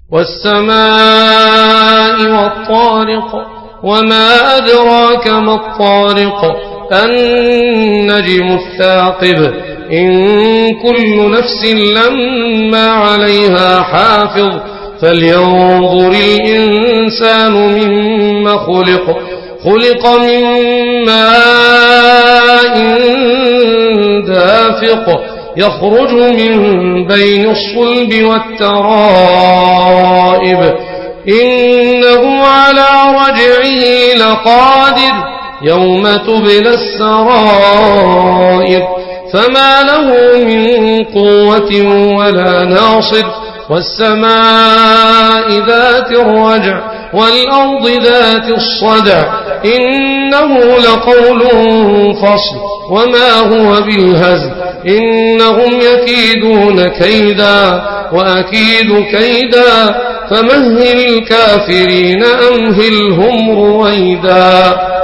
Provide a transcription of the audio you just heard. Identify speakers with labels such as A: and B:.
A: والسماء والطارق وما أدراك ما الطارق النجم الثاقب إن كل نفس لما عليها حافظ فلينظر الإنسان مما خلق من ماء دافق يخرج من بين الصلب والترائب إنه على رجعه لقادر يوم تبلى السرائر فما له من قوة ولا ناصر والسماء ذات الرجع والأرض ذات الصدع إنه لقول فصل وما هو بالهزل إنهم يكيدون كيدا وأكيد كيدا فمهل الكافرين أمهلهم رويدا